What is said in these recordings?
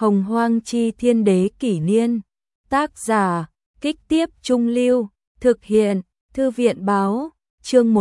Hồng Hoang Chi Thiên Đế Kỷ Niên. Tác giả, Kích Tiếp Trung Lưu. Thực hiện, Thư viện Báo. Chương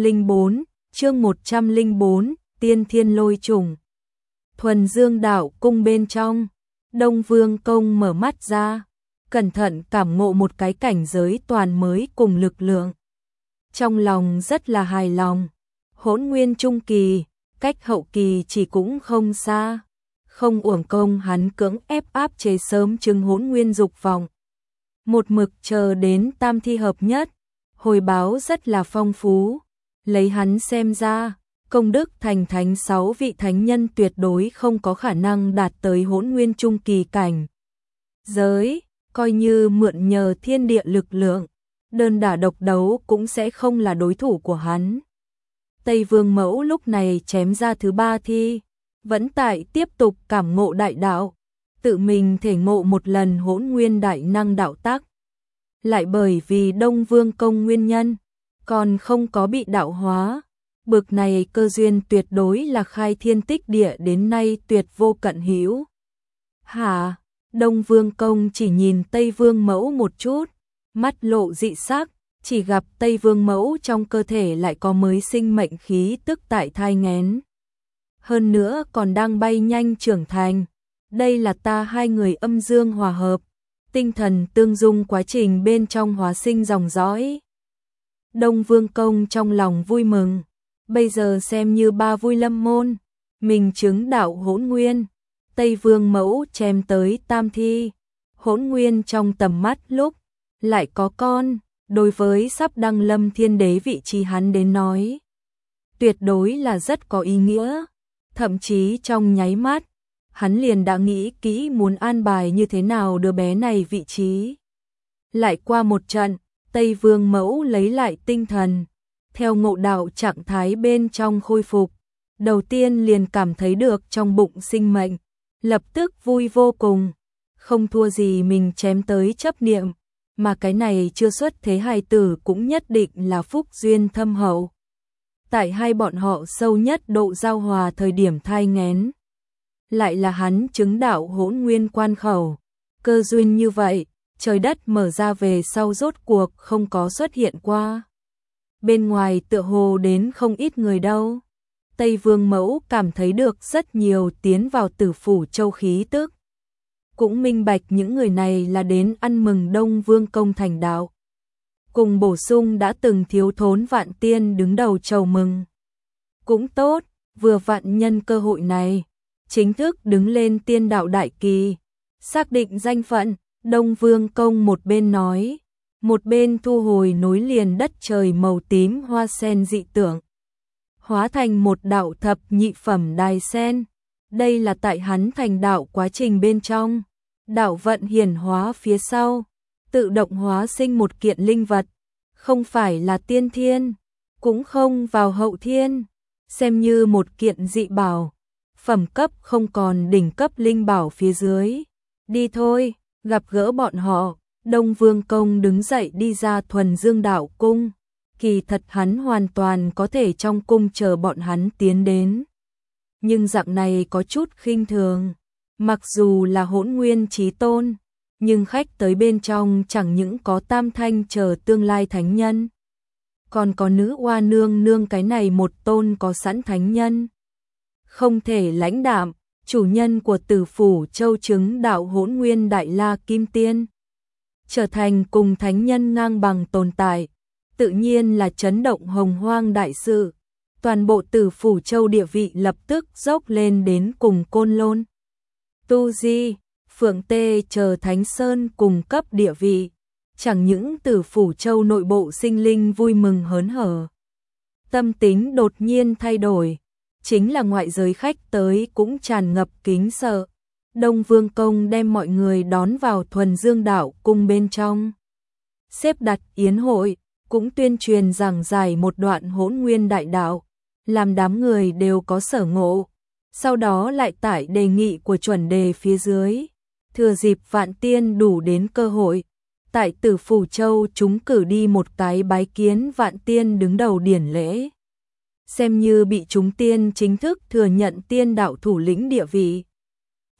104, Tiên Thiên Lôi Trùng. Thuần Dương Đạo Cung bên trong, Đông Vương Công mở mắt ra, cẩn thận cảm ngộ một cái cảnh giới toàn mới cùng lực lượng. Trong lòng rất là hài lòng, Hỗn Nguyên Trung Kỳ, cách hậu kỳ chỉ cũng không xa, không uổng công hắn cưỡng ép áp chế sớm chứng Hỗn Nguyên dục vọng. Một mực chờ đến tam thi hợp nhất, hồi báo rất là phong phú, lấy hắn xem ra, công đức thành thánh 6 vị thánh nhân tuyệt đối không có khả năng đạt tới Hỗn Nguyên Trung Kỳ cảnh giới, coi như mượn nhờ thiên địa lực lượng, đơn đả độc đấu cũng sẽ không là đối thủ của hắn. Tây Vương Mẫu lúc này chém ra thứ 3 thi, vẫn tại tiếp tục cảm ngộ đại đạo, tự mình thể ngộ một lần Hỗn Nguyên đại năng đạo tắc. Lại bởi vì Đông Vương Công nguyên nhân, còn không có bị đạo hóa, bực này cơ duyên tuyệt đối là khai thiên tích địa đến nay tuyệt vô cận hữu. Hả? Đông Vương Công chỉ nhìn Tây Vương Mẫu một chút, mắt lộ dị sắc, chỉ gặp Tây Vương Mẫu trong cơ thể lại có mới sinh mệnh khí tức tại thai nghén. Hơn nữa còn đang bay nhanh trưởng thành. Đây là ta hai người âm dương hòa hợp, tinh thần tương dung quá trình bên trong hóa sinh dòng dõi. Đông Vương Công trong lòng vui mừng, bây giờ xem như ba vui lâm môn, mình chứng đạo Hỗn Nguyên. Tây Vương Mẫu chém tới tam thi, Hỗn Nguyên trong tầm mắt lúc lại có con, đối với sắp đăng lâm thiên đế vị trí hắn đến nói, tuyệt đối là rất có ý nghĩa, thậm chí trong nháy mắt, hắn liền đã nghĩ kỹ muốn an bài như thế nào đứa bé này vị trí. Lại qua một trận, Tây Vương Mẫu lấy lại tinh thần, theo ngộ đạo trạng thái bên trong khôi phục, đầu tiên liền cảm thấy được trong bụng sinh mệnh, lập tức vui vô cùng, không thua gì mình chém tới chấp niệm, mà cái này chưa xuất thế hài tử cũng nhất định là phúc duyên thâm hậu. Tại hai bọn họ sâu nhất độ giao hòa thời điểm thai nghén, lại là hắn chứng đạo Hỗn Nguyên quan khẩu, cơ duyên như vậy, trời đất mở ra về sau rốt cuộc không có xuất hiện qua. Bên ngoài tựa hồ đến không ít người đâu. Tây Vương Mẫu cảm thấy được rất nhiều tiến vào Tử Phủ Châu khí tức. Cũng minh bạch những người này là đến ăn mừng Đông Vương Công thành đạo. Cùng bổ sung đã từng thiếu thốn Vạn Tiên đứng đầu chầu mừng. Cũng tốt, vừa vặn nhân cơ hội này, chính thức đứng lên tiên đạo đại kỳ, xác định danh phận. Đông Vương Công một bên nói, một bên thu hồi nối liền đất trời màu tím hoa sen dị tượng, hóa thành một đạo thập nhị phẩm đài sen. Đây là tại hắn thành đạo quá trình bên trong, đạo vận hiển hóa phía sau, tự động hóa sinh một kiện linh vật, không phải là tiên thiên, cũng không vào hậu thiên, xem như một kiện dị bảo, phẩm cấp không còn đỉnh cấp linh bảo phía dưới. Đi thôi, gặp gỡ bọn họ. Đông Vương Công đứng dậy đi ra Thuần Dương Đạo Cung, kỳ thật hắn hoàn toàn có thể trong cung chờ bọn hắn tiến đến. Nhưng dạng này có chút khinh thường, mặc dù là Hỗn Nguyên chí tôn, nhưng khách tới bên trong chẳng những có Tam Thanh chờ tương lai thánh nhân, còn có nữ oa nương nương cái này một tôn có sẵn thánh nhân. Không thể lãnh đạm, chủ nhân của Tử Phủ Châu chứng đạo Hỗn Nguyên Đại La Kim Tiên, trở thành cùng thánh nhân ngang bằng tồn tại, tự nhiên là chấn động hồng hoang đại sự. Toàn bộ Tử Phủ Châu địa vị lập tức dốc lên đến cùng Côn Lôn, Tu Di, Phượng Tê chờ Thánh Sơn cùng cấp địa vị. Chẳng những Tử Phủ Châu nội bộ sinh linh vui mừng hớn hở, tâm tính đột nhiên thay đổi, chính là ngoại giới khách tới cũng tràn ngập kính sợ. Đông Vương Công đem mọi người đón vào Thuần Dương Đạo Cung bên trong, xếp đặt yến hội, cũng tuyên truyền giảng giải một đoạn Hỗn Nguyên đại đạo, làm đám người đều có sở ngộ. Sau đó lại tải đề nghị của chuẩn đề phía dưới, thừa dịp Vạn Tiên đủ đến cơ hội, tại Tử Phủ Châu chúng cử đi một cái bái kiến Vạn Tiên đứng đầu điển lễ, xem như bị chúng tiên chính thức thừa nhận tiên đạo thủ lĩnh địa vị.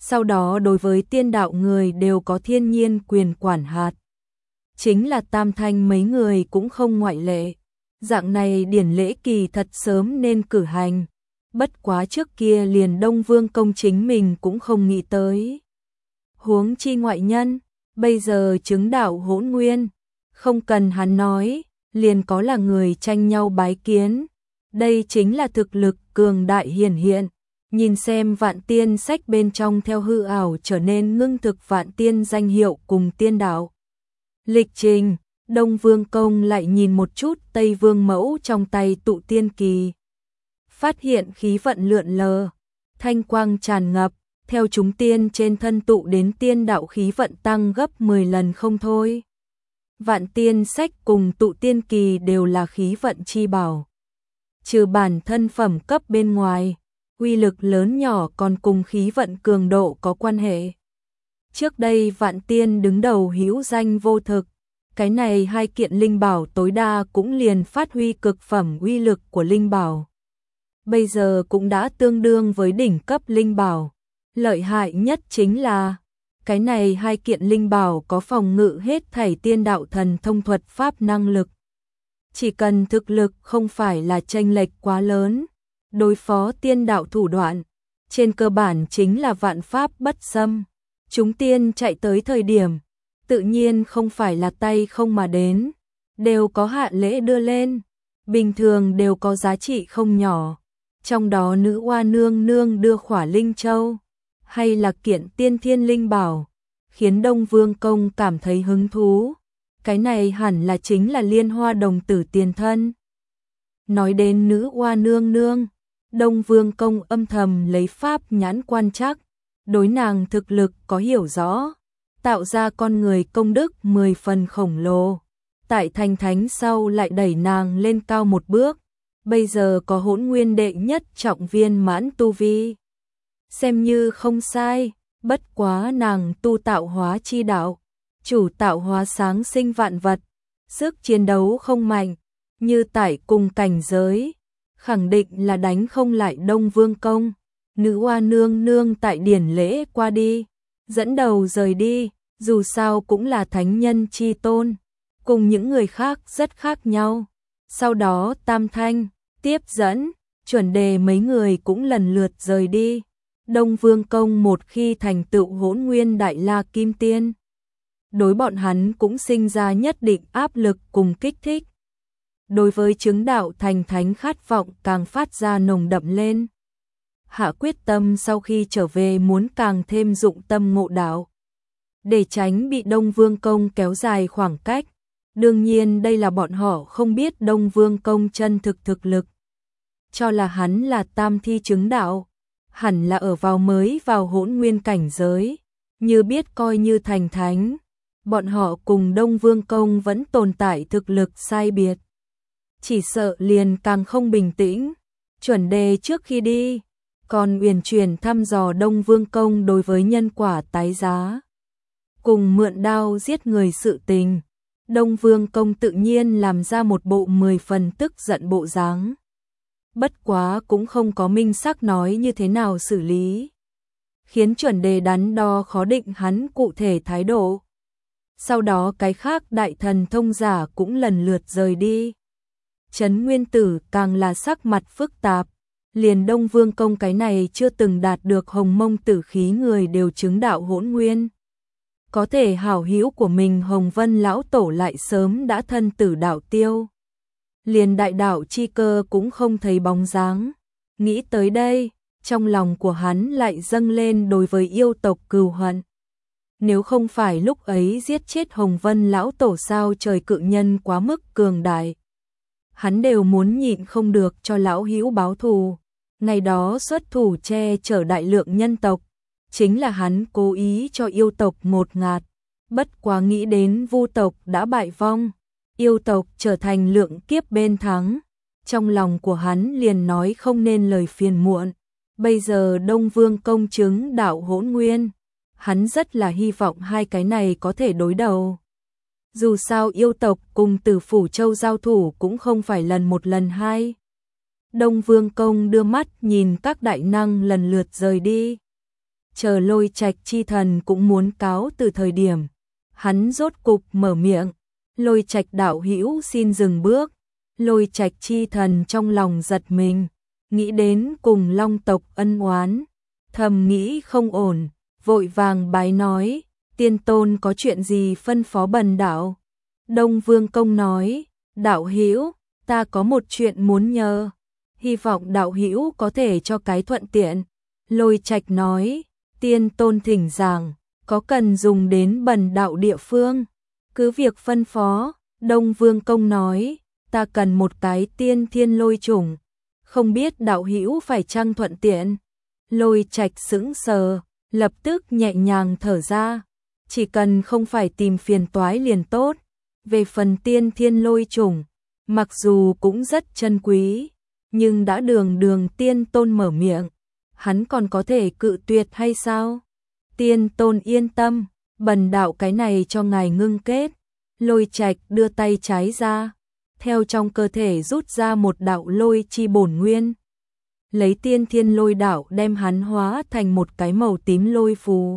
Sau đó đối với tiên đạo người đều có thiên nhiên quyền quản hạt. Chính là Tam Thanh mấy người cũng không ngoại lệ. Dạng này điển lễ kỳ thật sớm nên cử hành. Bất quá trước kia liền Đông Vương công chính mình cũng không nghĩ tới. Huống chi ngoại nhân, bây giờ chứng đạo hỗn nguyên. Không cần hắn nói, liền có là người tranh nhau bái kiến. Đây chính là thực lực cường đại hiển hiện. Nhìn xem Vạn Tiên sách bên trong theo hư ảo trở nên ngưng thực Vạn Tiên danh hiệu cùng tiên đạo. Lịch trình, Đông Vương công lại nhìn một chút Tây Vương mẫu trong tay tụ tiên kỳ. Phát hiện khí vận lượn lờ, thanh quang tràn ngập, theo chúng tiên trên thân tụ đến tiên đạo khí vận tăng gấp 10 lần không thôi. Vạn Tiên sách cùng tụ tiên kỳ đều là khí vận chi bảo. Trừ bản thân phẩm cấp bên ngoài, uy lực lớn nhỏ còn cùng khí vận cường độ có quan hệ. Trước đây Vạn Tiên đứng đầu hữu danh vô thực, cái này hai kiện linh bảo tối đa cũng liền phát huy cực phẩm uy lực của linh bảo. Bây giờ cũng đã tương đương với đỉnh cấp linh bảo. Lợi hại nhất chính là cái này hai kiện linh bảo có phòng ngự hết thảy tiên đạo thần thông thuật pháp năng lực. Chỉ cần thực lực không phải là chênh lệch quá lớn, đối phó tiên đạo thủ đoạn, trên cơ bản chính là vạn pháp bất xâm. Chúng tiên chạy tới thời điểm, tự nhiên không phải là tay không mà đến, đều có hạ lễ đưa lên, bình thường đều có giá trị không nhỏ. Trong đó nữ oa nương nương đưa Khỏa Linh Châu, hay là kiện tiên thiên linh bảo, khiến Đông Vương công cảm thấy hứng thú. Cái này hẳn là chính là Liên Hoa đồng tử tiền thân. Nói đến nữ oa nương nương, Đông Vương công âm thầm lấy pháp nhãn quan trắc, đối nàng thực lực có hiểu rõ, tạo ra con người công đức 10 phần khổng lồ. Tại thành thánh sau lại đẩy nàng lên cao một bước, bây giờ có hỗn nguyên đệ nhất trọng viên mãn tu vi. Xem như không sai, bất quá nàng tu tạo hóa chi đạo, chủ tạo hóa sáng sinh vạn vật, sức chiến đấu không mạnh, như tại cùng cảnh giới, khẳng định là đánh không lại Đông Vương công. Nữ oa nương nương tại điển lễ qua đi, dẫn đầu rời đi, dù sao cũng là thánh nhân chi tôn, cùng những người khác rất khác nhau. Sau đó Tam Thanh, tiếp dẫn, Chuẩn Đề mấy người cũng lần lượt rời đi. Đông Vương công một khi thành tựu hỗn nguyên đại la kim tiên, đối bọn hắn cũng sinh ra nhất định áp lực cùng kích thích. Đối với chứng đạo thành thánh khát vọng càng phát ra nồng đậm lên. Hạ quyết tâm sau khi trở về muốn càng thêm dụng tâm ngộ đạo, để tránh bị Đông Vương công kéo dài khoảng cách. Đương nhiên đây là bọn họ không biết Đông Vương công chân thực lực. Cho là hắn là tam thi chứng đạo, hẳn là ở vào mới vào hỗn nguyên cảnh giới, như biết coi như thành thánh. Bọn họ cùng Đông Vương công vẫn tồn tại thực lực sai biệt. Chỉ sợ liền càng không bình tĩnh. Chuẩn Đề trước khi đi, còn uyển chuyển thăm dò Đông Vương công đối với nhân quả tái giá, cùng mượn đao giết người sự tình. Đông Vương công tự nhiên làm ra một bộ 10 phần tức giận bộ dáng. Bất quá cũng không có minh xác nói như thế nào xử lý, khiến Chuẩn Đề đắn đo khó định hắn cụ thể thái độ. Sau đó cái khác đại thần thông giả cũng lần lượt rời đi. Trấn Nguyên Tử càng là sắc mặt phức tạp, liền Đông Vương công cái này chưa từng đạt được hồng mông tử khí người đều chứng đạo hỗn nguyên. Có thể hảo hữu của mình Hồng Vân lão tổ lại sớm đã thân tử đạo tiêu. Liền đại đạo chi cơ cũng không thấy bóng dáng. Nghĩ tới đây, trong lòng của hắn lại dâng lên đối với yêu tộc cừu hận. Nếu không phải lúc ấy giết chết Hồng Vân lão tổ sao trời cự nhân quá mức cường đại, hắn đều muốn nhịn không được cho lão hữu báo thù. Ngày đó xuất thủ che chở đại lượng nhân tộc, chính là hắn cố ý cho yêu tộc ngột ngạt. Bất quá nghĩ đến Vu tộc đã bại vong, yêu tộc trở thành lượng kiếp bên thắng, trong lòng của hắn liền nói không nên lời phiền muộn. Bây giờ Đông Vương công chứng đạo hỗn nguyên, hắn rất là hy vọng hai cái này có thể đối đầu. Dù sao yêu tộc cùng Tử Phủ Châu giao thủ cũng không phải lần một lần hai. Đông Vương công đưa mắt nhìn các đại năng lần lượt rời đi. chờ Lôi Trạch chi thần cũng muốn cáo từ thời điểm. Hắn rốt cục mở miệng, Lôi Trạch đạo hữu xin dừng bước. Lôi Trạch chi thần trong lòng giật mình, nghĩ đến cùng Long tộc ân oán, thầm nghĩ không ổn, vội vàng bái nói, tiên tôn có chuyện gì phân phó bần đạo. Đông Vương Công nói, đạo hữu, ta có một chuyện muốn nhờ, hy vọng đạo hữu có thể cho cái thuận tiện. Lôi Trạch nói, tiên tôn thỉnh giảng, có cần dùng đến bần đạo địa phương, cứ việc phân phó. Đông Vương Công nói, ta cần một cái tiên thiên lôi chủng, không biết đạo hữu phải chăng thuận tiện. Lôi Trạch sững sờ, lập tức nhẹ nhàng thở ra, chỉ cần không phải tìm phiền toái liền tốt. Về phần tiên thiên lôi chủng, mặc dù cũng rất chân quý, nhưng đã đường tiên tôn mở miệng, hắn còn có thể cự tuyệt hay sao? Tiên tôn yên tâm, bần đạo cái này cho ngài ngưng kết. Lôi Trạch đưa tay trái ra, theo trong cơ thể rút ra một đạo lôi chi bổn nguyên. Lấy tiên thiên lôi đạo đem hắn hóa thành một cái màu tím lôi phù.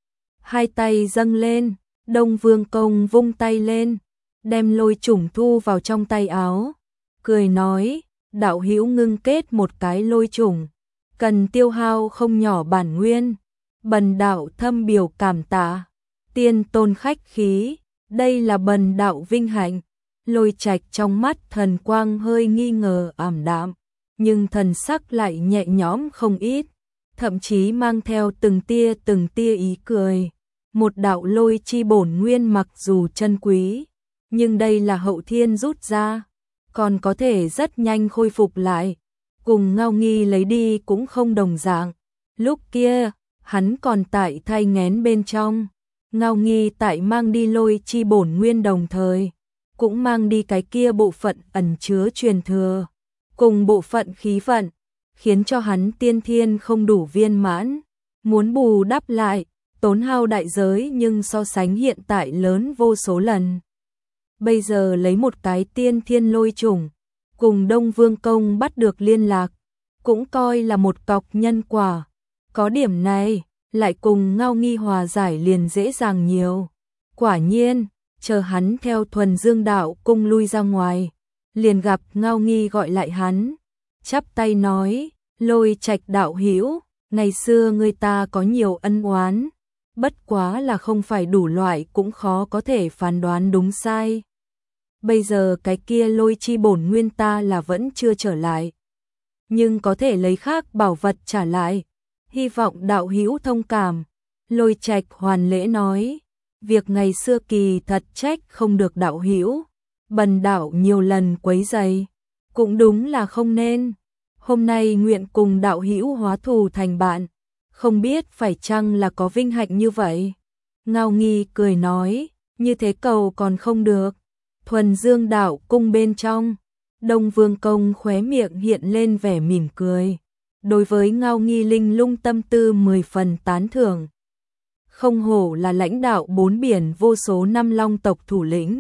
Hai tay dâng lên, Đông Vương Công vung tay lên, đem lôi chủng thu vào trong tay áo, cười nói, đạo hữu ngưng kết một cái lôi chủng, cần tiêu hao không nhỏ bản nguyên, bần đạo thâm biểu cảm tạ. Tiên tôn khách khí, đây là bần đạo vinh hạnh. Lôi Trạch trong mắt thần quang hơi nghi ngờ ảm đạm, nhưng thần sắc lại nhẹ nhõm không ít, thậm chí mang theo từng tia ý cười. Một đạo lôi chi bổn nguyên mặc dù chân quý, nhưng đây là hậu thiên rút ra, còn có thể rất nhanh khôi phục lại, cùng Ngao Nghi lấy đi cũng không đồng dạng. Lúc kia, hắn còn tại thai nghén bên trong, Ngao Nghi tại mang đi lôi chi bổn nguyên đồng thời, cũng mang đi cái kia bộ phận ẩn chứa truyền thừa, cùng bộ phận khí vận, khiến cho hắn tiên thiên không đủ viên mãn, muốn bù đắp lại, tốn hao đại giới nhưng so sánh hiện tại lớn vô số lần. Bây giờ lấy một cái tiên thiên lôi chủng, cùng Đông Vương Công bắt được liên lạc, cũng coi là một cọc nhân quả. Có điểm này, lại cùng Ngao Nghi hòa giải liền dễ dàng nhiều. Quả nhiên, chờ hắn theo Thuần Dương đạo cung lui ra ngoài, liền gặp Ngao Nghi gọi lại hắn, chắp tay nói, Lôi Trạch đạo hữu, ngày xưa người ta có nhiều ân oán, bất quá là không phải đủ loại cũng khó có thể phán đoán đúng sai. Bây giờ cái kia lôi chi bổn nguyên ta là vẫn chưa trở lại, nhưng có thể lấy khác bảo vật trả lại, hy vọng đạo hữu thông cảm. Lôi Trạch hoàn lễ nói, việc ngày xưa kỳ thật trách không được đạo hữu, bần đạo nhiều lần quấy rầy, cũng đúng là không nên. Hôm nay nguyện cùng đạo hữu hóa thù thành bạn, không biết phải chăng là có vinh hạnh như vậy. Ngao Nghi cười nói, như thế cầu còn không được. Thuần Dương đạo cung bên trong, Đông Vương Công khóe miệng hiện lên vẻ mỉm cười, đối với Ngao Nghi linh lung tâm tư 10 phần tán thưởng. Không hổ là lãnh đạo 4 biển vô số năm long tộc thủ lĩnh,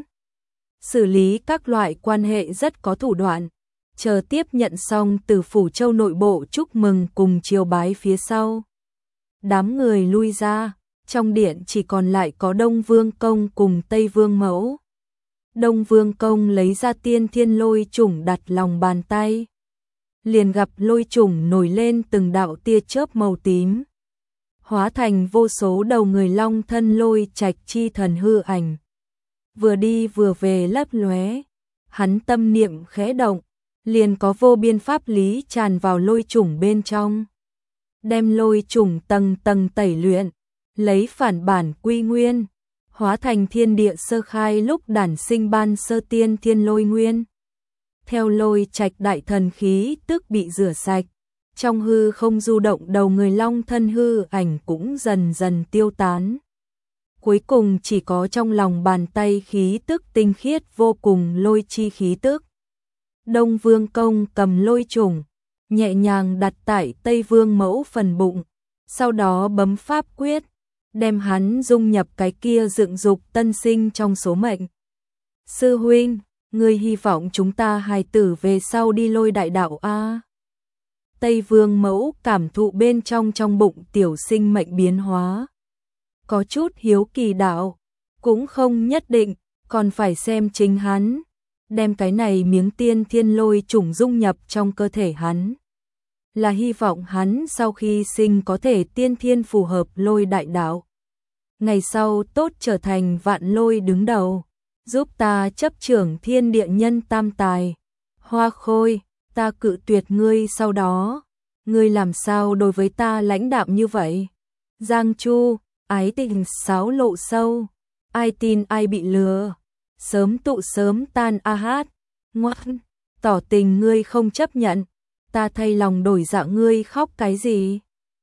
xử lý các loại quan hệ rất có thủ đoạn. Chờ tiếp nhận xong từ Phủ Châu nội bộ chúc mừng cùng chiêu bái phía sau, đám người lui ra, trong điện chỉ còn lại có Đông Vương Công cùng Tây Vương Mẫu. Đông Vương Công lấy ra tiên thiên lôi chủng đặt lòng bàn tay, liền gặp lôi chủng nổi lên từng đạo tia chớp màu tím, hóa thành vô số đầu người long thân Lôi Trạch chi thần hư ảnh, vừa đi vừa về lấp lóe. Hắn tâm niệm khẽ động, liền có vô biên pháp lý tràn vào lôi chủng bên trong, đem lôi chủng tầng tầng tẩy luyện, lấy phản bản quy nguyên, hóa thành thiên địa sơ khai lúc đản sinh ban sơ tiên thiên lôi nguyên. Theo Lôi Trạch đại thần khí tức bị rửa sạch, trong hư không du động đầu người long thân hư ảnh cũng dần dần tiêu tán. Cuối cùng chỉ có trong lòng bàn tay khí tức tinh khiết vô cùng lôi chi khí tức. Đông Vương Công cầm lôi chủng, nhẹ nhàng đặt tại Tây Vương Mẫu phần bụng, sau đó bấm pháp quyết, đem hắn dung nhập cái kia dựng dục tân sinh trong số mệnh. Sư huynh, ngươi hy vọng chúng ta hài tử về sau đi Lôi đại đạo a? Tây Vương mẫu cảm thụ bên trong bụng tiểu sinh mệnh biến hóa. Có chút hiếu kỳ đạo, cũng không nhất định, còn phải xem chính hắn. Đem cái này miếng tiên thiên lôi trùng dung nhập trong cơ thể hắn. Là hy vọng hắn sau khi sinh có thể tiên thiên phù hợp lôi đại đạo. Ngày sau tốt trở thành vạn lôi đứng đầu, giúp ta chấp trưởng thiên địa nhân tam tài. Hoa Khôi, ta cự tuyệt ngươi sau đó. Ngươi làm sao đối với ta lãnh đạm như vậy? Giang Chu, ái tình xáo lộ sâu. Ai tin ai bị lừa. Sớm tụ sớm tan a hát. Ngoan, tỏ tình ngươi không chấp nhận. Ta thay lòng đổi dạ ngươi khóc cái gì?